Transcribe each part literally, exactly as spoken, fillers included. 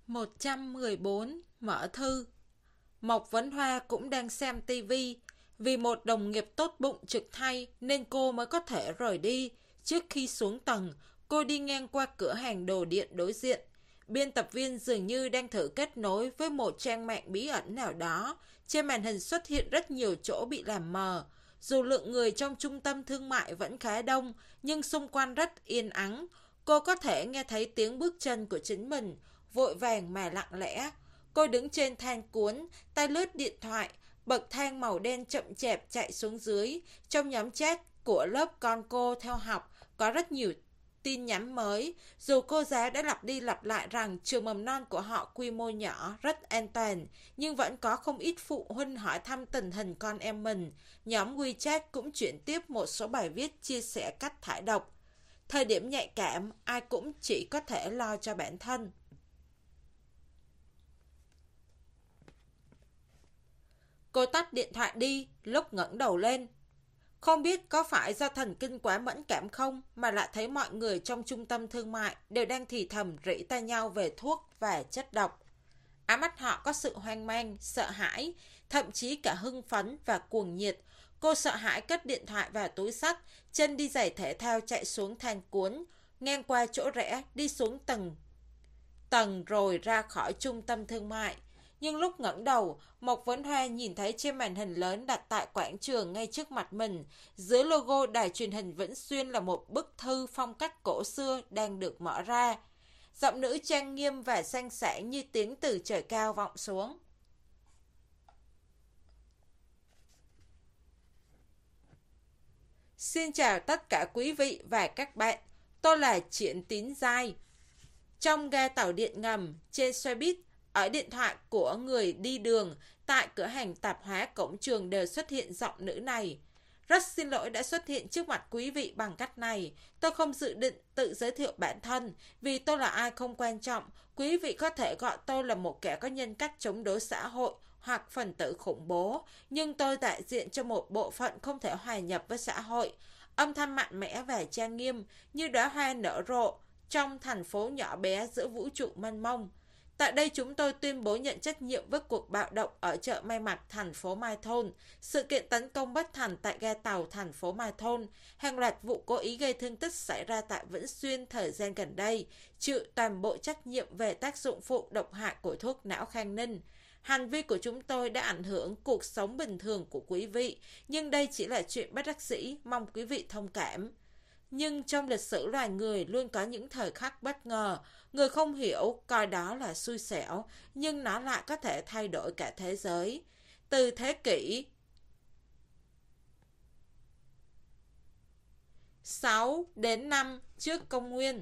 một trăm mười bốn. Mở thư. Mộc Vấn Hoa cũng đang xem tivi. Vì một đồng nghiệp tốt bụng trực thay nên cô mới có thể rời đi. Trước khi xuống tầng, cô đi ngang qua cửa hàng đồ điện đối diện. Biên tập viên dường như đang thử kết nối với một trang mạng bí ẩn nào đó. Trên màn hình xuất hiện rất nhiều chỗ bị làm mờ. Dù lượng người trong trung tâm thương mại vẫn khá đông, nhưng xung quanh rất yên ắng. Cô có thể nghe thấy tiếng bước chân của chính mình, vội vàng mà lặng lẽ. Cô đứng trên thang cuốn, tay lướt điện thoại, bậc thang màu đen chậm chạp chạy xuống dưới. Trong nhóm chat của lớp con cô theo học, có rất nhiều tin nhắn mới. Dù cô giáo đã lặp đi lặp lại rằng trường mầm non của họ quy mô nhỏ, rất an toàn, nhưng vẫn có không ít phụ huynh hỏi thăm tình hình con em mình. Nhóm WeChat cũng chuyển tiếp một số bài viết chia sẻ cách thải độc. Thời điểm nhạy cảm, ai cũng chỉ có thể lo cho bản thân. Cô tắt điện thoại đi, lúc ngẩng đầu lên. Không biết có phải do thần kinh quá mẫn cảm không mà lại thấy mọi người trong trung tâm thương mại đều đang thì thầm rỉ tai nhau về thuốc và chất độc. Ám mắt họ có sự hoang mang, sợ hãi, thậm chí cả hưng phấn và cuồng nhiệt. Cô sợ hãi cất điện thoại vào túi xách, chân đi giày thể thao chạy xuống thang cuốn, ngang qua chỗ rẽ, đi xuống tầng tầng rồi ra khỏi trung tâm thương mại. Nhưng lúc ngẩng đầu, Mộc Vấn Hoa nhìn thấy trên màn hình lớn đặt tại quảng trường ngay trước mặt mình, dưới logo đài truyền hình Vĩnh Xuyên là một bức thư phong cách cổ xưa đang được mở ra. Giọng nữ trang nghiêm và sang sảng như tiếng từ trời cao vọng xuống. Xin chào tất cả quý vị và các bạn, tôi là Triển Tín Giai. Trong ga tàu điện ngầm, trên xe buýt, ở điện thoại của người đi đường, tại cửa hàng tạp hóa cổng trường đều xuất hiện giọng nữ này. Rất xin lỗi đã xuất hiện trước mặt quý vị bằng cách này. Tôi không dự định tự giới thiệu bản thân, vì tôi là ai không quan trọng. Quý vị có thể gọi tôi là một kẻ có nhân cách chống đối xã hội hoặc phần tử khủng bố, nhưng tôi đại diện cho một bộ phận không thể hòa nhập với xã hội. Âm thanh mạnh mẽ và trang nghiêm như đóa hoa nở rộ trong thành phố nhỏ bé giữa vũ trụ mênh mông. Tại đây chúng tôi tuyên bố nhận trách nhiệm với cuộc bạo động ở chợ May Mặc thành phố Mai Thôn, sự kiện tấn công bất thành tại ga tàu thành phố Mai Thôn, hàng loạt vụ cố ý gây thương tích xảy ra tại Vĩnh Xuyên thời gian gần đây, chịu toàn bộ trách nhiệm về tác dụng phụ độc hại của thuốc não Khang Ninh. Hành vi của chúng tôi đã ảnh hưởng cuộc sống bình thường của quý vị, nhưng đây chỉ là chuyện bất đắc dĩ, mong quý vị thông cảm. Nhưng trong lịch sử loài người luôn có những thời khắc bất ngờ, người không hiểu coi đó là xui xẻo, nhưng nó lại có thể thay đổi cả thế giới. Từ thế kỷ sáu đến năm trước công nguyên,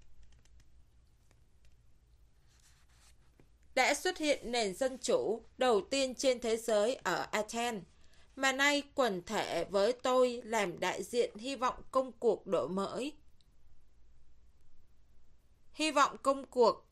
đã xuất hiện nền dân chủ đầu tiên trên thế giới ở Athens, mà nay quần thể với tôi làm đại diện hy vọng công cuộc đổi mới. Hy vọng công cuộc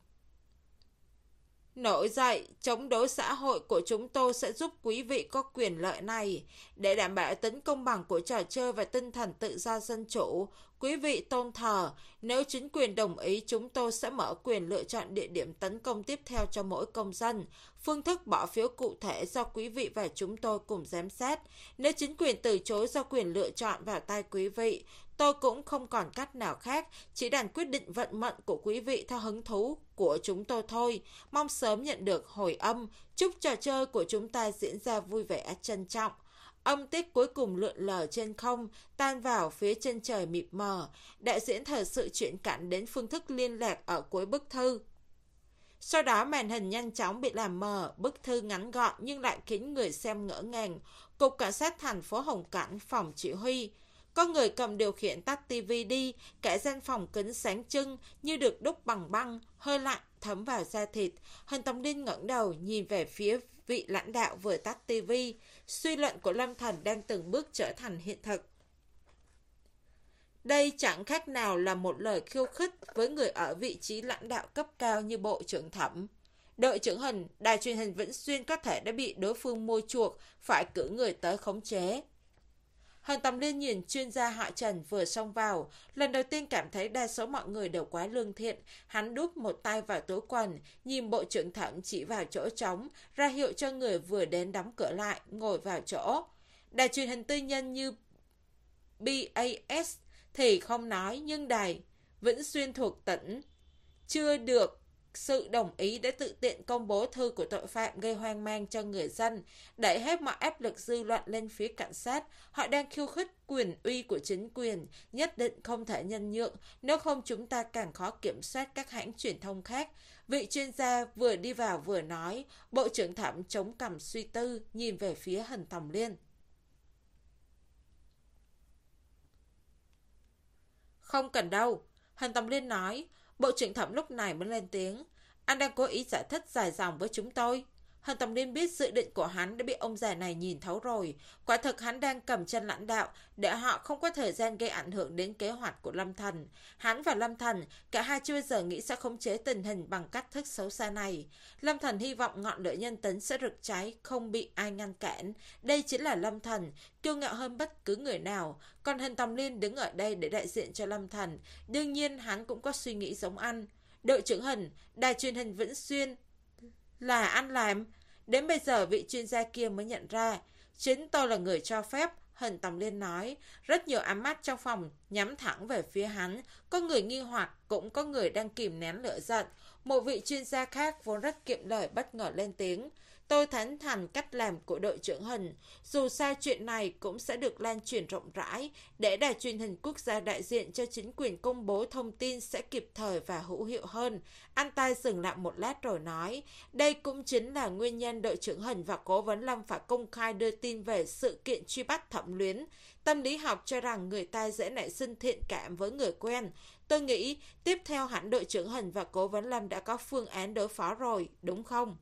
nổi dậy chống đối xã hội của chúng tôi sẽ giúp quý vị có quyền lợi này. Để đảm bảo tính công bằng của trò chơi và tinh thần tự do dân chủ, quý vị tôn thờ, nếu chính quyền đồng ý chúng tôi sẽ mở quyền lựa chọn địa điểm tấn công tiếp theo cho mỗi công dân. Phương thức bỏ phiếu cụ thể do quý vị và chúng tôi cùng giám sát. Nếu chính quyền từ chối do quyền lựa chọn vào tay quý vị, tôi cũng không còn cách nào khác, chỉ đành quyết định vận mệnh của quý vị theo hứng thú của chúng tôi thôi. Mong sớm nhận được hồi âm, chúc trò chơi của chúng ta diễn ra vui vẻ, trân trọng. Âm tiết cuối cùng lượn lờ trên không, tan vào phía chân trời mịt mờ. Đạo diễn thời sự chuyển cảnh đến phương thức liên lạc ở cuối bức thư. Sau đó màn hình nhanh chóng bị làm mờ, bức thư ngắn gọn nhưng lại khiến người xem ngỡ ngàng. Cục Cảnh sát thành phố Hồng Cảnh, phòng chỉ huy. Có người cầm điều khiển tắt tivi đi, cả gian phòng kính sáng trưng như được đúc bằng băng, hơi lạnh thấm vào da thịt. Hình Tòng Đinh ngẩng đầu nhìn về phía vị lãnh đạo vừa tắt tivi. Suy luận của Lâm Thần đang từng bước trở thành hiện thực. Đây chẳng khác nào là một lời khiêu khích với người ở vị trí lãnh đạo cấp cao như Bộ trưởng Thẩm. Đội trưởng Hình, đài truyền hình Vĩnh Xuyên có thể đã bị đối phương mua chuộc, phải cử người tới khống chế. Hàn Tầm Liên nhìn chuyên gia họ Trần vừa xông vào, lần đầu tiên cảm thấy đa số mọi người đều quá lương thiện. Hắn đút một tay vào túi quần, nhìn bộ trưởng Thẩm chỉ vào chỗ trống, ra hiệu cho người vừa đến đóng cửa lại, ngồi vào chỗ. Đài truyền hình tư nhân như bê a ét thì không nói, nhưng đài Vĩnh Xuyên thuộc tỉnh chưa được sự đồng ý để tự tiện công bố thư của tội phạm gây hoang mang cho người dân, đẩy hết mọi áp lực dư luận lên phía cảnh sát. Họ đang khiêu khích quyền uy của chính quyền, nhất định không thể nhân nhượng, nếu không chúng ta càng khó kiểm soát các hãng truyền thông khác. Vị chuyên gia vừa đi vào vừa nói. Bộ trưởng Thẩm chống cằm suy tư, nhìn về phía Hàn Tầm Liên. Không cần đâu, Hàn Tầm Liên nói. Bộ trưởng Thẩm lúc này mới lên tiếng. Anh đang cố ý giải thích dài dòng với chúng tôi. Hàn Tầm Liên biết dự định của hắn đã bị ông già này nhìn thấu rồi. Quả thực hắn đang cầm chân lãnh đạo để họ không có thời gian gây ảnh hưởng đến kế hoạch của Lâm Thần. Hắn và Lâm Thần, cả hai chưa bao giờ nghĩ sẽ khống chế tình hình bằng cách thức xấu xa này. Lâm Thần hy vọng ngọn lửa nhân tính sẽ rực cháy, không bị ai ngăn cản. Đây chính là Lâm Thần, kiêu ngạo hơn bất cứ người nào. Còn Hàn Tầm Liên đứng ở đây để đại diện cho Lâm Thần. Đương nhiên hắn cũng có suy nghĩ giống anh. Đội trưởng Hàn, đài truyền hình Vĩnh Xuyên là anh làm. Đến bây giờ vị chuyên gia kia mới nhận ra. Chính tôi là người cho phép, Hàn Tầm Liên nói. Rất nhiều ánh mắt trong phòng nhắm thẳng về phía hắn. Có người nghi hoặc, cũng có người đang kìm nén lửa giận. Một vị chuyên gia khác vốn rất kiệm lời bất ngờ lên tiếng. Tôi thán thành cách làm của đội trưởng Hàn. Dù sao chuyện này cũng sẽ được lan truyền rộng rãi, để đài truyền hình quốc gia đại diện cho chính quyền công bố thông tin sẽ kịp thời và hữu hiệu hơn. Anh ta dừng lại một lát rồi nói, đây cũng chính là nguyên nhân đội trưởng Hàn và cố vấn Lâm phải công khai đưa tin về sự kiện truy bắt Thẩm Luyến. Tâm lý học cho rằng người ta dễ nảy sinh thiện cảm với người quen. Tôi nghĩ tiếp theo hẳn đội trưởng Hàn và cố vấn Lâm đã có phương án đối phó rồi, đúng không?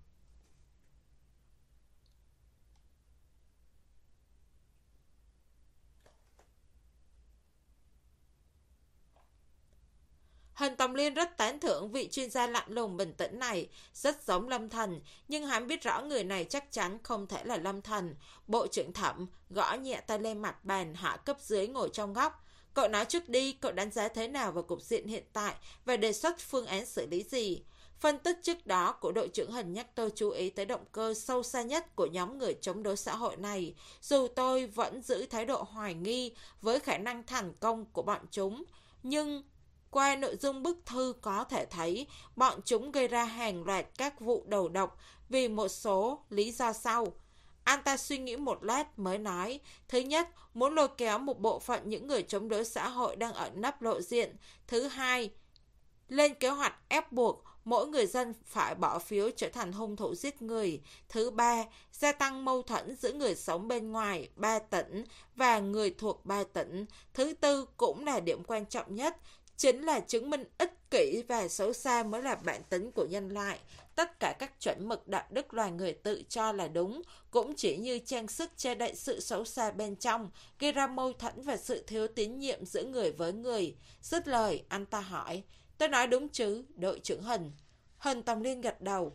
Hàn Tầm Liên rất tán thưởng vị chuyên gia lạnh lùng bình tĩnh này, rất giống Lâm Thần, nhưng hắn biết rõ người này chắc chắn không thể là Lâm Thần. Bộ trưởng Thẩm gõ nhẹ tay lên mặt bàn, hạ cấp dưới ngồi trong góc. Cậu nói trước đi, cậu đánh giá thế nào về cục diện hiện tại và đề xuất phương án xử lý gì? Phân tích trước đó của đội trưởng Hàn nhắc tôi chú ý tới động cơ sâu xa nhất của nhóm người chống đối xã hội này, dù tôi vẫn giữ thái độ hoài nghi với khả năng thành công của bọn chúng. Nhưng qua nội dung bức thư có thể thấy bọn chúng gây ra hàng loạt các vụ đầu độc vì một số lý do sau. Anh ta suy nghĩ một lát mới nói, thứ nhất, muốn lôi kéo một bộ phận những người chống đối xã hội đang ở nắp lộ diện. Thứ hai, lên kế hoạch ép buộc mỗi người dân phải bỏ phiếu trở thành hung thủ giết người. Thứ ba, gia tăng mâu thuẫn giữa người sống bên ngoài ba tỉnh và người thuộc ba tỉnh. Thứ tư, cũng là điểm quan trọng nhất, chính là chứng minh ích kỷ và xấu xa mới là bản tính của nhân loại. Tất cả các chuẩn mực đạo đức loài người tự cho là đúng, cũng chỉ như trang sức che đậy sự xấu xa bên trong, gây ra mâu thuẫn và sự thiếu tín nhiệm giữa người với người. Dứt lời, anh ta hỏi, tôi nói đúng chứ, đội trưởng Hàn? Hàn Tầm Liên gật đầu.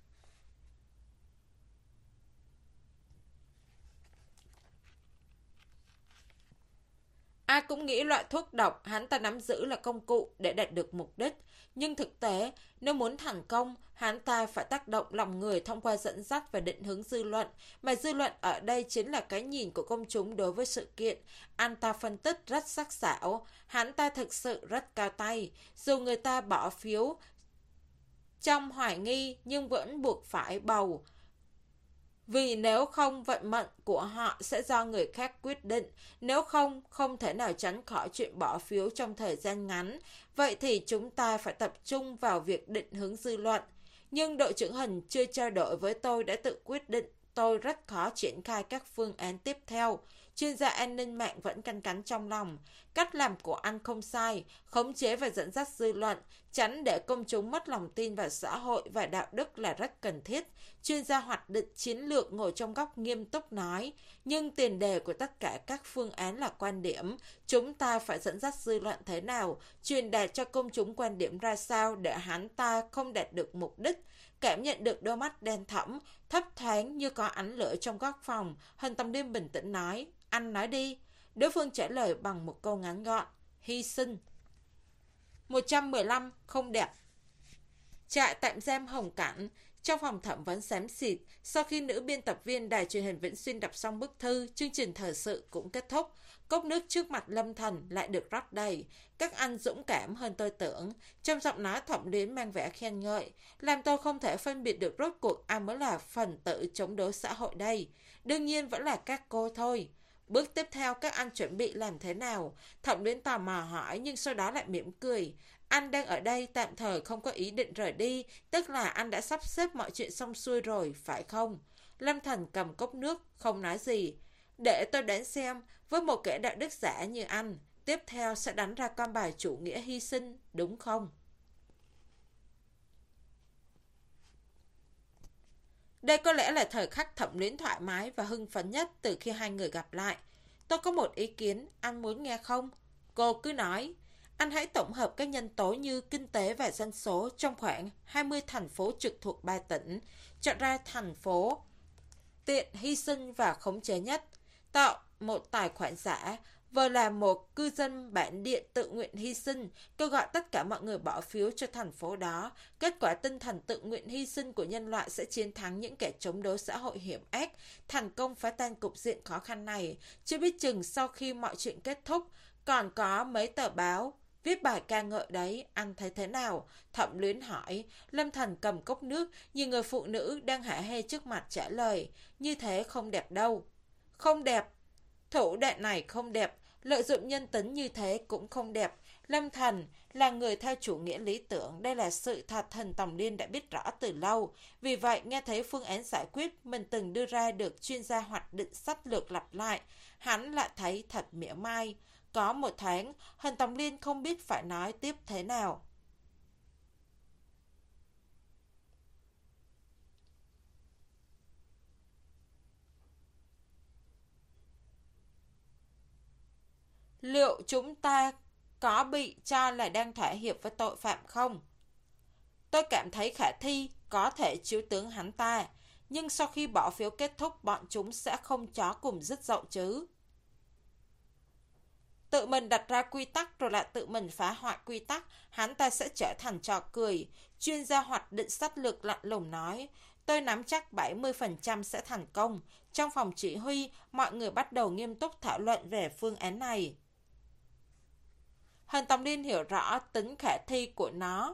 Ai cũng nghĩ loại thuốc độc hắn ta nắm giữ là công cụ để đạt được mục đích. Nhưng thực tế, nếu muốn thành công, hắn ta phải tác động lòng người thông qua dẫn dắt và định hướng dư luận. Mà dư luận ở đây chính là cái nhìn của công chúng đối với sự kiện. Anh ta phân tích rất sắc sảo. Hắn ta thực sự rất cao tay. Dù người ta bỏ phiếu trong hoài nghi nhưng vẫn buộc phải bầu. Vì nếu không, vận mệnh của họ sẽ do người khác quyết định. Nếu không, không thể nào tránh khỏi chuyện bỏ phiếu trong thời gian ngắn. Vậy thì chúng ta phải tập trung vào việc định hướng dư luận. Nhưng đội trưởng Hàn chưa trao đổi với tôi đã tự quyết định. Tôi rất khó triển khai các phương án tiếp theo. Chuyên gia an ninh mạng vẫn canh cánh trong lòng. Cách làm của anh không sai, khống chế và dẫn dắt dư luận, tránh để công chúng mất lòng tin vào xã hội và đạo đức là rất cần thiết. Chuyên gia hoạch định chiến lược ngồi trong góc nghiêm túc nói, nhưng tiền đề của tất cả các phương án là quan điểm. Chúng ta phải dẫn dắt dư luận thế nào, truyền đạt cho công chúng quan điểm ra sao để hắn ta không đạt được mục đích. Cảm nhận được đôi mắt đen thẫm, thấp thoáng như có ánh lửa trong góc phòng, Hàn Tầm Liên bình tĩnh nói, anh nói đi. Đối phương trả lời bằng một câu ngắn gọn: hy sinh. một trăm mười lăm. Không đẹp. Trại tạm giam Hồng Cảnh. Trong phòng thẩm vấn xám xịt, sau khi nữ biên tập viên đài truyền hình Vĩnh Xuyên đọc xong bức thư, chương trình thời sự cũng kết thúc. Cốc nước trước mặt Lâm Thần lại được rót đầy. Các anh dũng cảm hơn tôi tưởng. Trong giọng nói Thẩm Luyến mang vẻ khen ngợi, làm tôi không thể phân biệt được rốt cuộc ai mới là phần tử chống đối xã hội đây. Đương nhiên vẫn là các cô thôi. Bước tiếp theo các anh chuẩn bị làm thế nào? Thẩm Luyến tò mò hỏi, nhưng sau đó lại mỉm cười. Anh đang ở đây tạm thời không có ý định rời đi, tức là anh đã sắp xếp mọi chuyện xong xuôi rồi, phải không? Lâm Thần cầm cốc nước, không nói gì. Để tôi đoán xem, với một kẻ đạo đức giả như anh, tiếp theo sẽ đánh ra con bài chủ nghĩa hy sinh, đúng không? Đây có lẽ là thời khắc Thẩm Luyến thoải mái và hưng phấn nhất từ khi hai người gặp lại. Tôi có một ý kiến, anh muốn nghe không? Cô cứ nói. Anh hãy tổng hợp các nhân tố như kinh tế và dân số trong khoảng hai mươi thành phố trực thuộc ba tỉnh, chọn ra thành phố tiện hy sinh và khống chế nhất, tạo một tài khoản giả, vừa là một cư dân bản địa tự nguyện hy sinh, kêu gọi tất cả mọi người bỏ phiếu cho thành phố đó. Kết quả tinh thần tự nguyện hy sinh của nhân loại sẽ chiến thắng những kẻ chống đối xã hội hiểm ác, thành công phá tan cục diện khó khăn này. Chưa biết chừng sau khi mọi chuyện kết thúc, còn có mấy tờ báo viết bài ca ngợi đấy, anh thấy thế nào? Thẩm Luyến hỏi. Lâm Thần cầm cốc nước, nhìn người phụ nữ đang hả hê trước mặt trả lời, như thế không đẹp đâu. Không đẹp. Thủ đoạn này không đẹp, lợi dụng nhân tính như thế cũng không đẹp. Lâm Thần là người theo chủ nghĩa lý tưởng, đây là sự thật Thần Tòng Liên đã biết rõ từ lâu. Vì vậy, nghe thấy phương án giải quyết mình từng đưa ra được chuyên gia hoạch định sách lược lặp lại, hắn lại thấy thật mỉa mai. Có một tháng, Hần Tòng Liên không biết phải nói tiếp thế nào. Liệu chúng ta có bị cho là đang thỏa hiệp với tội phạm không? Tôi cảm thấy khả thi có thể chiếu tướng hắn ta, nhưng sau khi bỏ phiếu kết thúc bọn chúng sẽ không chó cùng dứt dậu chứ. Tự mình đặt ra quy tắc rồi lại tự mình phá hoại quy tắc, hắn ta sẽ trở thành trò cười. Chuyên gia hoạch định sách lược lạnh lùng nói, tôi nắm chắc bảy mươi phần trăm sẽ thành công. Trong phòng chỉ huy, mọi người bắt đầu nghiêm túc thảo luận về phương án này. Hàn Tòng Liên hiểu rõ tính khả thi của nó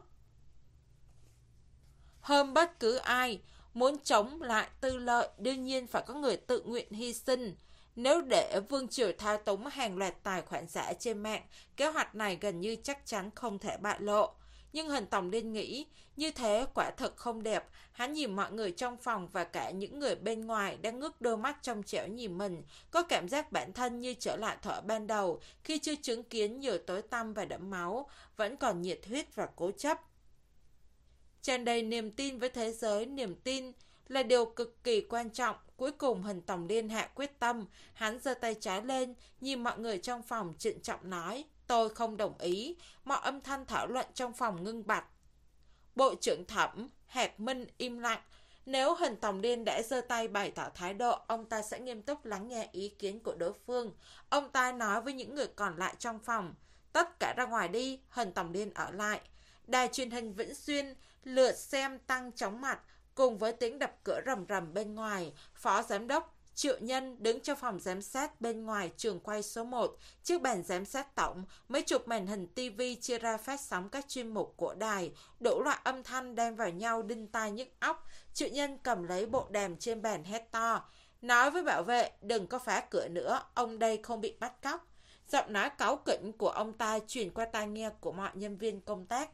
hơn bất cứ ai. Muốn chống lại tư lợi, đương nhiên phải có người tự nguyện hy sinh. Nếu để vương triều thao túng hàng loạt tài khoản giả trên mạng, kế hoạch này gần như chắc chắn không thể bại lộ. Nhưng Hàn Tòng Liên nghĩ, như thế quả thật không đẹp. Hắn nhìn mọi người trong phòng và cả những người bên ngoài đang ngước đôi mắt trong trẻo nhìn mình, có cảm giác bản thân như trở lại thuở ban đầu, khi chưa chứng kiến nhiều tối tăm và đẫm máu, vẫn còn nhiệt huyết và cố chấp. Tràn đầy niềm tin với thế giới, niềm tin là điều cực kỳ quan trọng. Cuối cùng Hàn Tòng Liên hạ quyết tâm, hắn giơ tay trái lên, nhìn mọi người trong phòng trịnh trọng nói, tôi không đồng ý. Mọi âm thanh thảo luận trong phòng ngưng bặt. Bộ trưởng Thẩm Hạc Minh im lặng. Nếu Hàn Tòng Liên đã giơ tay bày tỏ thái độ, ông ta sẽ nghiêm túc lắng nghe ý kiến của đối phương. Ông ta nói với những người còn lại trong phòng, tất cả ra ngoài đi. Hàn Tòng Liên ở lại. Đài truyền hình Vĩnh Xuyên lượt xem tăng chóng mặt, cùng với tiếng đập cửa rầm rầm bên ngoài. Phó giám đốc Triệu Nhân đứng trong phòng giám sát bên ngoài trường quay số một, chiếc bàn giám sát tổng, mấy chục màn hình tivi chia ra phát sóng các chuyên mục của đài, đủ loại âm thanh đan vào nhau đinh tai nhức óc. Triệu Nhân cầm lấy bộ đàm trên bàn hét to, nói với bảo vệ đừng có phá cửa nữa, ông đây không bị bắt cóc. Giọng nói cáu kỉnh của ông ta truyền qua tai nghe của mọi nhân viên công tác.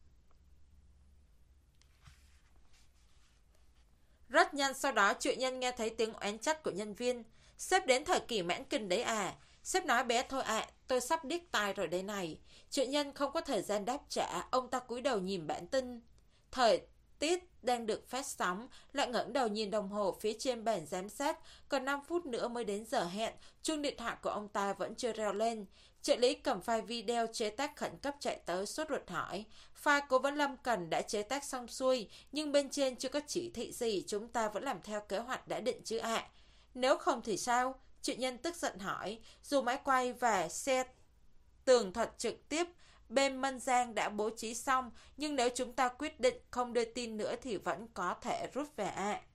Rất nhanh sau đó Triệu Nhân nghe thấy tiếng oán trách của nhân viên. Sếp đến thời kỳ mãn kinh đấy à? Sếp nói bé thôi ạ, à, tôi sắp điếc tai rồi đây này. Triệu Nhân không có thời gian đáp trả, ông ta cúi đầu nhìn bản tin. Thời tiết đang được phát sóng, lại ngẩng đầu nhìn đồng hồ phía trên bàn giám sát, còn năm phút nữa mới đến giờ hẹn, chuông điện thoại của ông ta vẫn chưa reo lên. Trợ lý cầm file video chế tác khẩn cấp chạy tới sốt ruột hỏi, file cố vấn Lâm Cần đã chế tác xong xuôi, nhưng bên trên chưa có chỉ thị gì, chúng ta vẫn làm theo kế hoạch đã định chứ ạ. À? Nếu không thì sao? Chuyện nhân tức giận hỏi, dù máy quay và xe tường thuật trực tiếp bên Mân Giang đã bố trí xong, nhưng nếu chúng ta quyết định không đưa tin nữa thì vẫn có thể rút về ạ. À.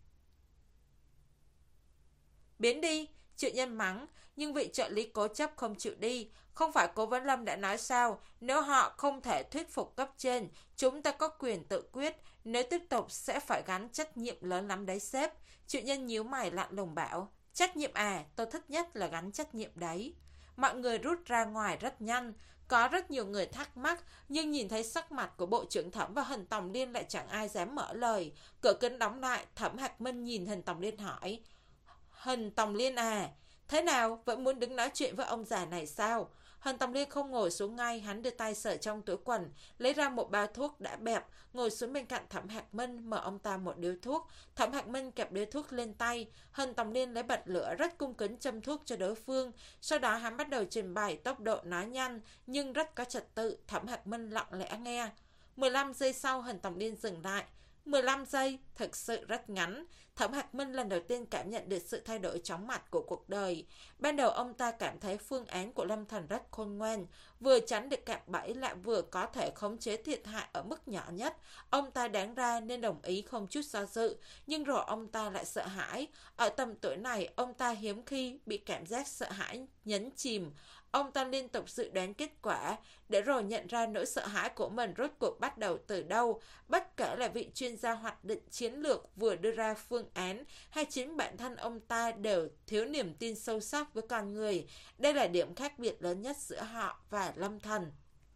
Biến đi, Triệu Nhân mắng, nhưng vị trợ lý cố chấp không chịu đi. Không phải Cố Vấn Lâm đã nói sao, nếu họ không thể thuyết phục cấp trên, chúng ta có quyền tự quyết, nếu tiếp tục sẽ phải gánh trách nhiệm lớn lắm đấy sếp. Triệu Nhân nhíu mày lạnh lùng bảo, trách nhiệm à, tôi thích nhất là gánh trách nhiệm đấy. Mọi người rút ra ngoài rất nhanh, có rất nhiều người thắc mắc, nhưng nhìn thấy sắc mặt của Bộ trưởng Thẩm và Hình Tòng Liên lại chẳng ai dám mở lời. Cửa kính đóng lại, Thẩm Hạc Minh nhìn Hình Tòng Liên hỏi, Hình Tòng Liên à, thế nào, vẫn muốn đứng nói chuyện với ông già này sao? Hình Tòng Liên không ngồi xuống ngay, hắn đưa tay sờ trong túi quần, lấy ra một bao thuốc đã bẹp, ngồi xuống bên cạnh Thẩm Hạc Minh, mở ông ta một điếu thuốc. Thẩm Hạc Minh kẹp điếu thuốc lên tay, Hình Tòng Liên lấy bật lửa rất cung kính châm thuốc cho đối phương. Sau đó hắn bắt đầu trình bày, tốc độ nói nhanh nhưng rất có trật tự. Thẩm Hạc Minh lặng lẽ nghe. mười lăm giây sau, Hình Tòng Liên dừng lại. mười lăm giây, thực sự rất ngắn. Thẩm Hạc Minh lần đầu tiên cảm nhận được sự thay đổi chóng mặt của cuộc đời. Ban đầu ông ta cảm thấy phương án của Lâm Thần rất khôn ngoan, vừa tránh được cạm bẫy lại vừa có thể khống chế thiệt hại ở mức nhỏ nhất. Ông ta đáng ra nên đồng ý không chút do dự, nhưng rồi ông ta lại sợ hãi. Ở tầm tuổi này, ông ta hiếm khi bị cảm giác sợ hãi nhấn chìm. Ông ta liên tục dự đoán kết quả, để rồi nhận ra nỗi sợ hãi của mình rốt cuộc bắt đầu từ đâu. Bất kể là vị chuyên gia hoạch định chiến lược vừa đưa ra phương án, hay chính bản thân ông ta đều thiếu niềm tin sâu sắc với con người. Đây là điểm khác biệt lớn nhất giữa họ và Lâm Thần.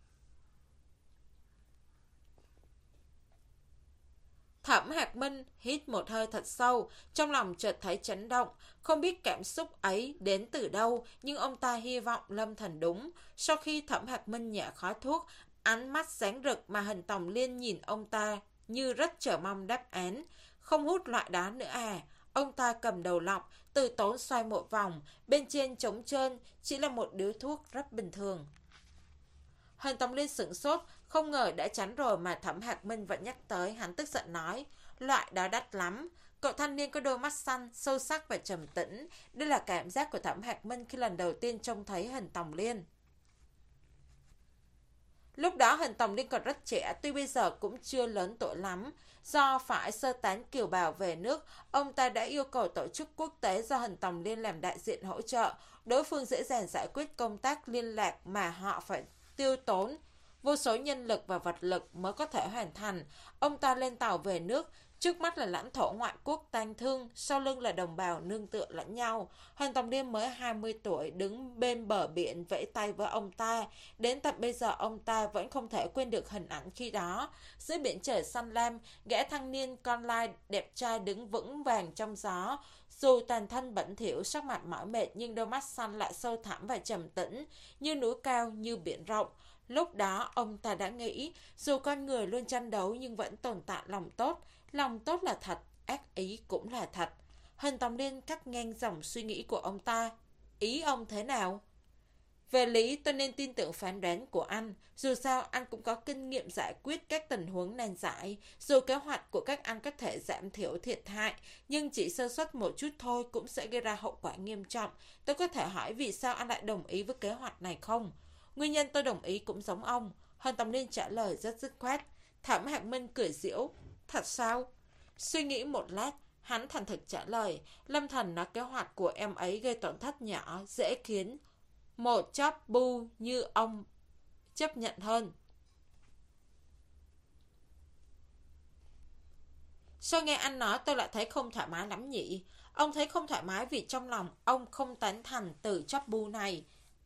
Thẩm Hạc Minh hít một hơi thật sâu, trong lòng chợt thấy chấn động, không biết cảm xúc ấy đến từ đâu, nhưng ông ta hy vọng Lâm Thần đúng. Sau khi Thẩm Hạc Minh nhả khói thuốc, ánh mắt sáng rực mà Hình Tòng Liên nhìn ông ta như rất chờ mong đáp án. Không hút loại đó nữa à? Ông ta cầm đầu lọc, từ tốn xoay một vòng, bên trên trống trơn, chỉ là một điếu thuốc rất bình thường. Hình Tòng Liên sửng sốt, không ngờ đã chắn rồi mà Thẩm Hạc Minh vẫn nhắc tới. Hắn tức giận nói, loại đó đắt lắm. Cậu thanh niên có đôi mắt xanh, sâu sắc và trầm tĩnh. Đây là cảm giác của Thẩm Hạc Minh khi lần đầu tiên trông thấy Hình Tòng Liên. Lúc đó Hình Tòng Liên còn rất trẻ, tuy bây giờ cũng chưa lớn tuổi lắm. Do phải sơ tán kiều bào về nước, ông ta đã yêu cầu tổ chức quốc tế do Hình Tòng Liên làm đại diện hỗ trợ. Đối phương dễ dàng giải quyết công tác liên lạc mà họ phải tiêu tốn vô số nhân lực và vật lực mới có thể hoàn thành. Ông ta lên tàu về nước, trước mắt là lãnh thổ ngoại quốc tang thương, sau lưng là đồng bào nương tựa lẫn nhau. Hình Tòng Liên mới hai mươi tuổi, đứng bên bờ biển vẫy tay với ông ta. Đến tận bây giờ ông ta vẫn không thể quên được hình ảnh khi đó. Dưới biển trời xanh lam, gã thanh niên con lai đẹp trai đứng vững vàng trong gió. Dù toàn thân bẩn thỉu, sắc mặt mỏi mệt, nhưng đôi mắt xanh lại sâu thẳm và trầm tĩnh, như núi cao, như biển rộng. Lúc đó ông ta đã nghĩ, dù con người luôn tranh đấu nhưng vẫn tồn tại lòng tốt. Lòng tốt là thật, ác ý cũng là thật. Hình Tòng Liên cắt ngang dòng suy nghĩ của ông ta. Ý ông thế nào? Về lý tôi nên tin tưởng phán đoán của anh. Dù sao anh cũng có kinh nghiệm giải quyết các tình huống nan giải. Dù kế hoạch của các anh có thể giảm thiểu thiệt hại, nhưng chỉ sơ suất một chút thôi cũng sẽ gây ra hậu quả nghiêm trọng. Tôi có thể hỏi vì sao anh lại đồng ý với kế hoạch này không? Nguyên nhân tôi đồng ý cũng giống ông. Hình Tòng Liên trả lời rất dứt khoát. Thẩm Hạc Minh cười giễu. Thật sao? Suy nghĩ một lát, hắn thành thực trả lời. Lâm Thần nói kế hoạch của em ấy gây tổn thất nhỏ, dễ khiến một chóp bu như ông chấp nhận hơn. Sao nghe anh nói tôi lại thấy không thoải mái lắm nhỉ? Ông thấy không thoải mái vì trong lòng ông không tán thành từ chóp bu này.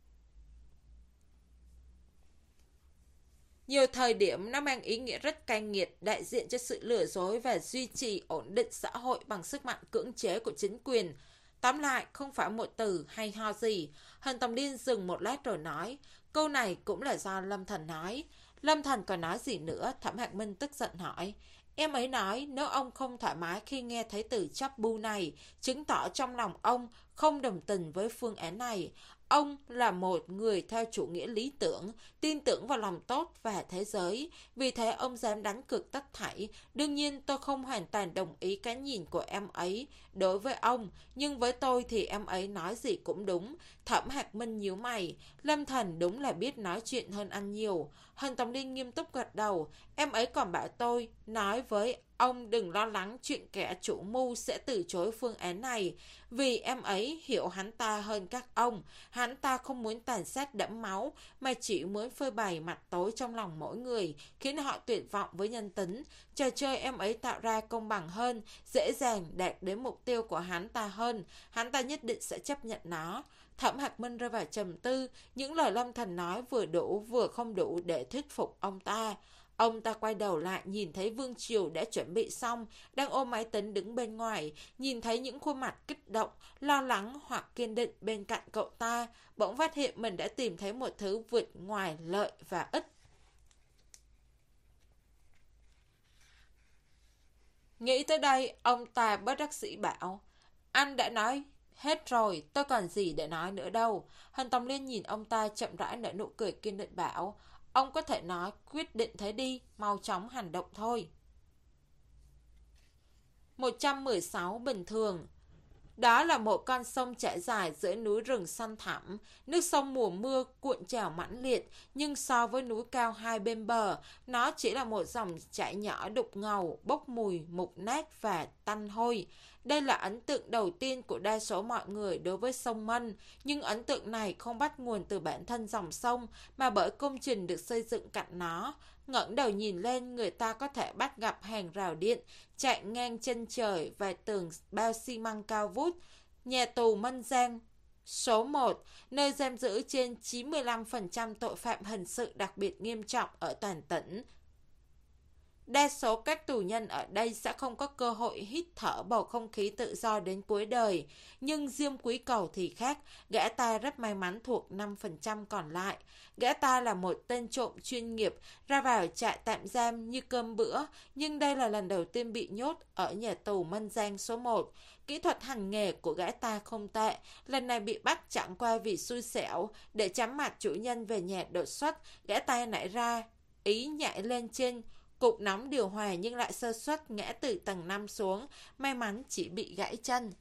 Nhiều thời điểm nó mang ý nghĩa rất cay nghiệt, đại diện cho sự lừa dối và duy trì ổn định xã hội bằng sức mạnh cưỡng chế của chính quyền. Tóm lại, không phải một từ hay ho gì. Hình Tòng Liên dừng một lát rồi nói, câu này cũng là do Lâm Thần nói. Lâm Thần còn nói gì nữa? Thẩm Hạc Minh tức giận hỏi. Em ấy nói nếu ông không thoải mái khi nghe thấy từ chắp bu này, chứng tỏ trong lòng ông không đồng tình với phương án này. Ông là một người theo chủ nghĩa lý tưởng, tin tưởng vào lòng tốt và thế giới. Vì thế ông dám đánh cược tất thảy. Đương nhiên tôi không hoàn toàn đồng ý cái nhìn của em ấy đối với ông. Nhưng với tôi thì em ấy nói gì cũng đúng. Thẩm Hạc Minh nhíu mày. Lâm Thần đúng là biết nói chuyện hơn anh nhiều. Hân Tòng Liên nghiêm túc gật đầu. Em ấy còn bảo tôi nói với ông đừng lo lắng chuyện kẻ chủ mưu sẽ từ chối phương án này. Vì em ấy hiểu hắn ta hơn các ông. Hắn ta không muốn tàn sát đẫm máu, mà chỉ muốn phơi bày mặt tối trong lòng mỗi người, khiến họ tuyệt vọng với nhân tính. Trò chơi em ấy tạo ra công bằng hơn, dễ dàng đạt đến mục tiêu của hắn ta hơn. Hắn ta nhất định sẽ chấp nhận nó. Thẩm Hạc Minh rơi vào trầm tư. Những lời Lâm Thần nói vừa đủ vừa không đủ để thuyết phục ông ta. Ông ta quay đầu lại nhìn thấy Vương Triều đã chuẩn bị xong, đang ôm máy tính đứng bên ngoài, nhìn thấy những khuôn mặt kích động, lo lắng hoặc kiên định bên cạnh cậu ta, bỗng phát hiện mình đã tìm thấy một thứ vượt ngoài lợi và ích. Nghĩ tới đây, ông ta bất đắc dĩ bảo, anh đã nói hết rồi, tôi còn gì để nói nữa đâu. Hân Tòng Liên nhìn ông ta chậm rãi nở nụ cười kiên định bảo, ông có thể nói quyết định thế đi, mau chóng hành động thôi. một trăm mười sáu bình thường. Đó là một con sông trải dài giữa núi rừng xanh thẳm. Nước sông mùa mưa cuộn trào mãnh liệt, nhưng so với núi cao hai bên bờ, nó chỉ là một dòng chảy nhỏ đục ngầu, bốc mùi, mục nát và tanh hôi. Đây là ấn tượng đầu tiên của đa số mọi người đối với sông Mân, nhưng ấn tượng này không bắt nguồn từ bản thân dòng sông, mà bởi công trình được xây dựng cạnh nó. Ngẩng đầu nhìn lên, người ta có thể bắt gặp hàng rào điện chạy ngang chân trời và tường bao xi măng cao vút. Nhà tù Mân Giang số một, nơi giam giữ trên chín mươi lăm phần trăm tội phạm hình sự đặc biệt nghiêm trọng ở toàn tỉnh. Đa số các tù nhân ở đây sẽ không có cơ hội hít thở bầu không khí tự do đến cuối đời. Nhưng Diêm Quý Cầu thì khác, gã ta rất may mắn thuộc năm phần trăm còn lại. Gã ta là một tên trộm chuyên nghiệp, ra vào trại tạm giam như cơm bữa, nhưng đây là lần đầu tiên bị nhốt ở nhà tù Mân Giang số một. Kỹ thuật hành nghề của gã ta không tệ, lần này bị bắt chẳng qua vì xui xẻo, để chắm mặt chủ nhân về nhà đột xuất, gã ta nảy ra ý nhảy lên trên cục nóng điều hòa nhưng lại sơ suất ngã từ tầng năm xuống, may mắn chỉ bị gãy chân.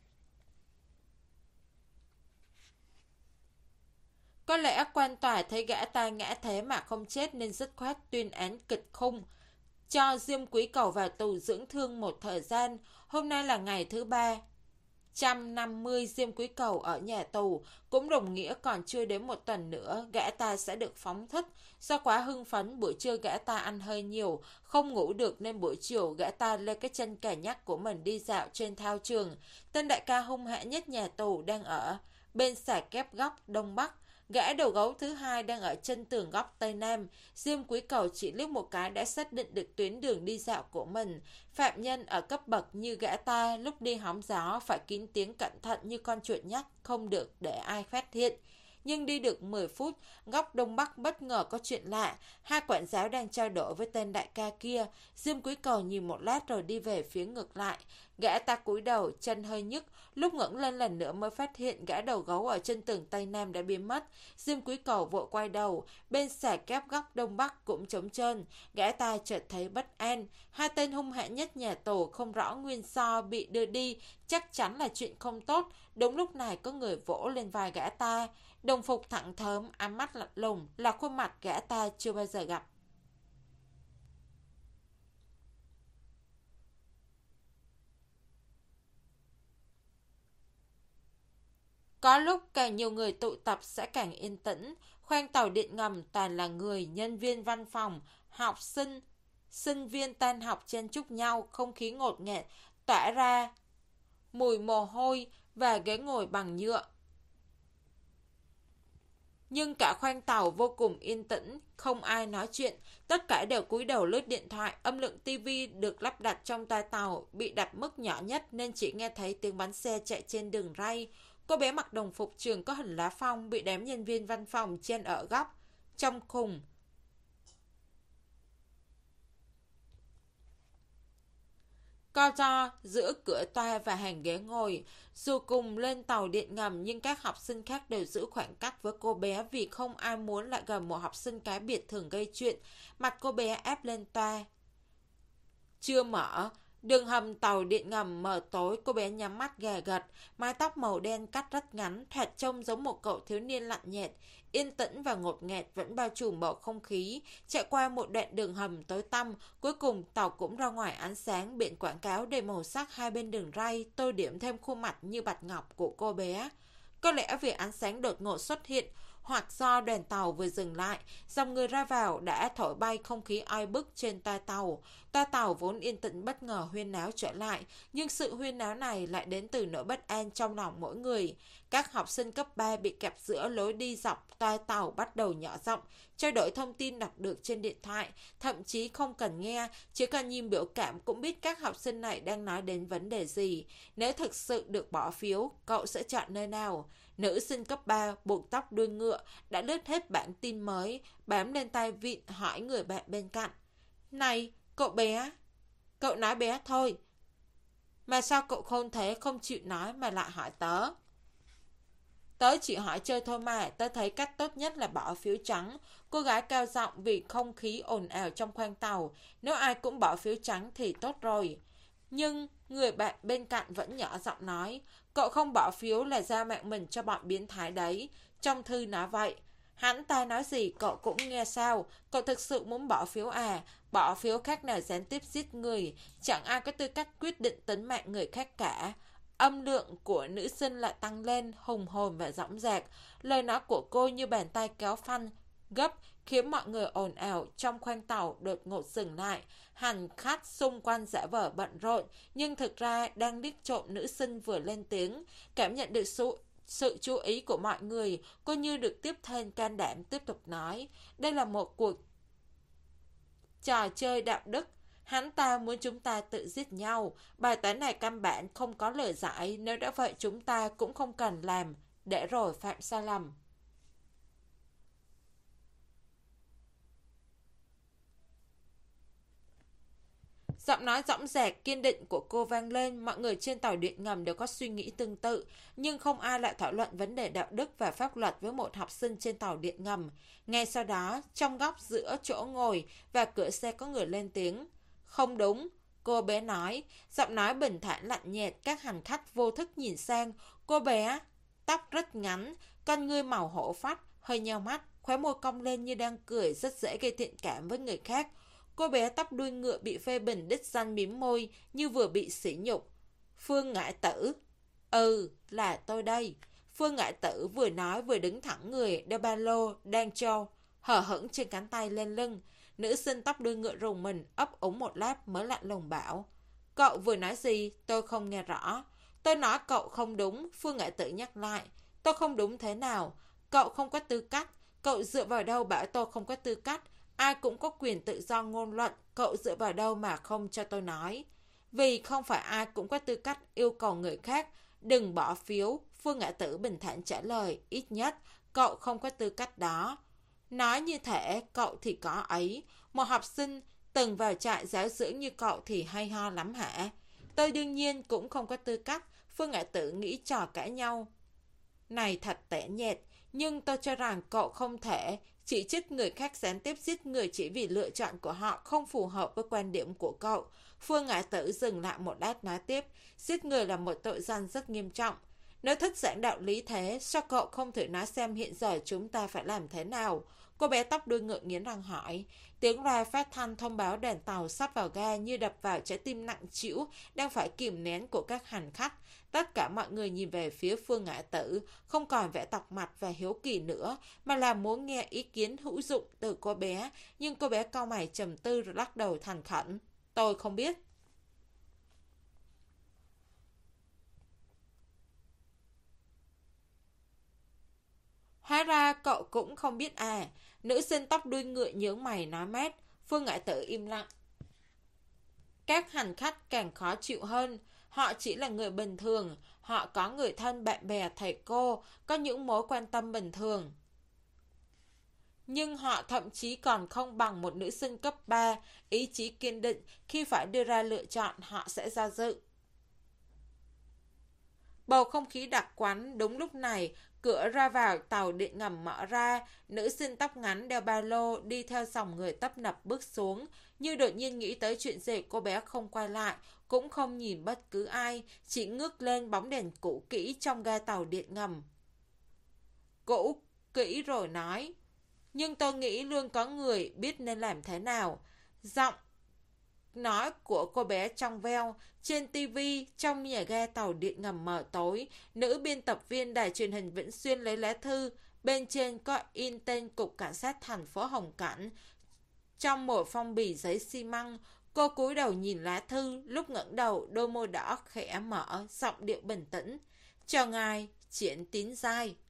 Có lẽ quan tòa thấy gã ta ngã thế mà không chết nên dứt khoát tuyên án kịch khung, cho Diêm Quý Cầu vào tù dưỡng thương một thời gian. Hôm nay là ngày thứ ba. một trăm năm mươi Diêm Quý Cầu ở nhà tù, cũng đồng nghĩa còn chưa đến một tuần nữa gã ta sẽ được phóng thích. Do quá hưng phấn, buổi trưa gã ta ăn hơi nhiều, không ngủ được nên buổi chiều gã ta lê cái chân cà nhắc của mình đi dạo trên thao trường. Tên đại ca hung hãn nhất nhà tù đang ở bên xà kép góc đông bắc. Gã đầu gấu thứ hai đang ở chân tường góc tây nam. Diêm Quý Cầu chỉ liếc một cái đã xác định được tuyến đường đi dạo của mình. Phạm nhân ở cấp bậc như gã ta lúc đi hóng gió phải kín tiếng cẩn thận như con chuột nhắt, không được để ai phát hiện. Nhưng đi được mười phút, góc đông bắc bất ngờ có chuyện lạ. Hai quản giáo đang trao đổi với tên đại ca kia. Diêm Quý Cầu nhìn một lát rồi đi về phía ngược lại. Gã ta cúi đầu, chân hơi nhức. Lúc ngẩng lên lần nữa mới phát hiện gã đầu gấu ở chân tường tây nam đã biến mất. Diêm Quý Cầu vội quay đầu. Bên xà kép góc đông bắc cũng trống trơn. Gã ta chợt thấy bất an. Hai tên hung hãn nhất nhà tù không rõ nguyên do bị đưa đi, chắc chắn là chuyện không tốt. Đúng lúc này có người vỗ lên vai gã ta. Đồng phục thẳng thớm, ánh mắt lạnh lùng, là khuôn mặt gã ta chưa bao giờ gặp. Có lúc càng nhiều người tụ tập sẽ càng yên tĩnh. Khoang tàu điện ngầm toàn là người, nhân viên văn phòng, học sinh, sinh viên tan học chen chúc nhau, không khí ngột ngạt, tỏa ra mùi mồ hôi và ghế ngồi bằng nhựa. Nhưng cả khoang tàu vô cùng yên tĩnh, không ai nói chuyện, tất cả đều cúi đầu lướt điện thoại. Âm lượng tivi được lắp đặt trong toa tàu bị đặt mức nhỏ nhất nên chỉ nghe thấy tiếng bánh xe chạy trên đường ray. Cô bé mặc đồng phục trường có hình lá phong bị đám nhân viên văn phòng chen ở góc trong khung. co ro giữa cửa toa và hàng ghế ngồi. Dù cùng lên tàu điện ngầm nhưng các học sinh khác đều giữ khoảng cách với cô bé vì không ai muốn lại gần một học sinh cái biệt thường gây chuyện. Mặt cô bé ép lên toa. Chưa mở, đường hầm tàu điện ngầm mờ tối, cô bé nhắm mắt gà gật, mái tóc màu đen cắt rất ngắn, thoạt trông giống một cậu thiếu niên lạnh nhạt, yên tĩnh và ngột ngạt vẫn bao trùm bầu không khí. Chạy qua một đoạn đường hầm tối tăm, cuối cùng tàu cũng ra ngoài ánh sáng, biển quảng cáo đầy màu sắc hai bên đường ray, tô điểm thêm khuôn mặt như bạch ngọc của cô bé. Có lẽ vì ánh sáng đột ngột xuất hiện, hoặc do đoàn tàu vừa dừng lại, dòng người ra vào đã thổi bay không khí oi bức trên toa tàu. Toa tàu vốn yên tĩnh bất ngờ huyên náo trở lại, nhưng sự huyên náo này lại đến từ nỗi bất an trong lòng mỗi người. Các học sinh cấp ba bị kẹp giữa lối đi dọc toa tàu bắt đầu nhỏ giọng, trao đổi thông tin đọc được trên điện thoại, thậm chí không cần nghe, chỉ cần nhìn biểu cảm cũng biết các học sinh này đang nói đến vấn đề gì. Nếu thực sự được bỏ phiếu, cậu sẽ chọn nơi nào? Nữ sinh cấp ba buộc tóc đuôi ngựa đã lướt hết bản tin mới, bám lên tay vịn hỏi người bạn bên cạnh. Này, cậu bé. Cậu nói bé thôi. Mà sao cậu khôn thế, không chịu nói mà lại hỏi tớ? Tớ chỉ hỏi chơi thôi mà, tớ thấy cách tốt nhất là bỏ phiếu trắng. Cô gái cao giọng vì không khí ồn ào trong khoang tàu. Nếu ai cũng bỏ phiếu trắng thì tốt rồi. Nhưng người bạn bên cạnh vẫn nhỏ giọng nói, cậu không bỏ phiếu là giao mạng mình cho bọn biến thái đấy. Trong thư nói vậy. Hắn ta nói gì cậu cũng nghe sao? Cậu thực sự muốn bỏ phiếu à? Bỏ phiếu khác nào gián tiếp giết người. Chẳng ai có tư cách quyết định tính mạng người khác cả. Âm lượng của nữ sinh lại tăng lên, hùng hồn và dõng dạc. Lời nói của cô như bàn tay kéo phanh, gấp, khiến mọi người ồn ào trong khoang tàu đột ngột dừng lại. Hành khách xung quanh giả vờ bận rộn, nhưng thực ra đang liếc trộm nữ sinh vừa lên tiếng. Cảm nhận được sự, sự chú ý của mọi người, cô như được tiếp thêm can đảm tiếp tục nói. Đây là một cuộc trò chơi đạo đức. Hắn ta muốn chúng ta tự giết nhau. Bài toán này căn bản không có lời giải. Nếu đã vậy chúng ta cũng không cần làm, để rồi phạm sai lầm. Giọng nói dõng dạc, kiên định của cô vang lên. Mọi người trên tàu điện ngầm đều có suy nghĩ tương tự, nhưng không ai lại thảo luận vấn đề đạo đức và pháp luật với một học sinh trên tàu điện ngầm. Ngay sau đó, trong góc giữa chỗ ngồi và cửa xe có người lên tiếng. Không đúng, cô bé nói. Giọng nói bình thản lạnh nhạt, các hành khách vô thức nhìn sang. Cô bé, tóc rất ngắn, con ngươi màu hổ phách, hơi nheo mắt, khóe môi cong lên như đang cười, rất dễ gây thiện cảm với người khác. Cô bé tóc đuôi ngựa bị phê bình đích danh mím môi như vừa bị sỉ nhục. Phương Ngải Tử. Ừ, là tôi đây. Phương Ngải Tử vừa nói vừa đứng thẳng người, đeo ba lô, đang trâu, hở hững trên cánh tay lên lưng. Nữ sinh tóc đuôi ngựa rùng mình, ấp úng một lát mới lạnh lùng bảo. Cậu vừa nói gì? Tôi không nghe rõ. Tôi nói cậu không đúng, Phương Ngải Tử nhắc lại. Tôi không đúng thế nào? Cậu không có tư cách. Cậu dựa vào đâu bảo tôi không có tư cách? Ai cũng có quyền tự do ngôn luận, cậu dựa vào đâu mà không cho tôi nói? Vì không phải ai cũng có tư cách yêu cầu người khác đừng bỏ phiếu, Phương Ngải Tử bình thản trả lời, ít nhất cậu không có tư cách đó. Nói như thể cậu thì có ấy, một học sinh từng vào trại giáo dưỡng như cậu thì hay ho lắm hả? Tôi đương nhiên cũng không có tư cách, Phương Ngải Tử nghĩ trò cãi nhau này thật tẻ nhạt, nhưng tôi cho rằng cậu không thể chỉ trích người khác gián tiếp giết người chỉ vì lựa chọn của họ không phù hợp với quan điểm của cậu. Phương Ngải Tử dừng lại một lát nói tiếp, giết người là một tội danh rất nghiêm trọng. Nếu thích giảng đạo lý thế, sao cậu không thử nói xem hiện giờ chúng ta phải làm thế nào? Cô bé tóc đuôi ngựa nghiến răng hỏi. Tiếng loa phát thanh thông báo đoàn tàu sắp vào ga như đập vào trái tim nặng trĩu đang phải kìm nén của các hành khách. Tất cả mọi người nhìn về phía Phương Ngải Tử, không còn vẻ tọc mặt và hiếu kỳ nữa, mà là muốn nghe ý kiến hữu dụng từ cô bé. Nhưng cô bé cau mày trầm tư rồi lắc đầu thành khẩn. Tôi không biết. Hóa ra cậu cũng không biết à. Nữ sinh tóc đuôi ngựa nhướng mày nói mát. Phương Ngải Tử im lặng. Các hành khách càng khó chịu hơn. Họ chỉ là người bình thường. Họ có người thân, bạn bè, thầy cô, có những mối quan tâm bình thường. Nhưng họ thậm chí còn không bằng một nữ sinh cấp ba, ý chí kiên định, khi phải đưa ra lựa chọn họ sẽ do dự. Bầu không khí đặc quánh. Đúng lúc này, cửa ra vào tàu điện ngầm mở ra, nữ sinh tóc ngắn đeo ba lô đi theo dòng người tấp nập bước xuống, như đột nhiên nghĩ tới chuyện gì. Cô bé không quay lại, cũng không nhìn bất cứ ai, chỉ ngước lên bóng đèn cũ kỹ trong ga tàu điện ngầm. Cũ kỹ rồi nói, nhưng tôi nghĩ luôn có người biết nên làm thế nào. Giọng nói của cô bé trong veo. Trên tivi, trong nhà ga tàu điện ngầm mờ tối, nữ biên tập viên đài truyền hình Vĩnh Xuyên lấy lá thư, bên trên có in tên Cục Cảnh sát thành phố Hồng Cảnh. Trong một phong bì giấy xi măng, cô cúi đầu nhìn lá thư, lúc ngẩng đầu, đôi môi đỏ khẽ mở, giọng điệu bình tĩnh. Chào ngài, Triển Tín Giai.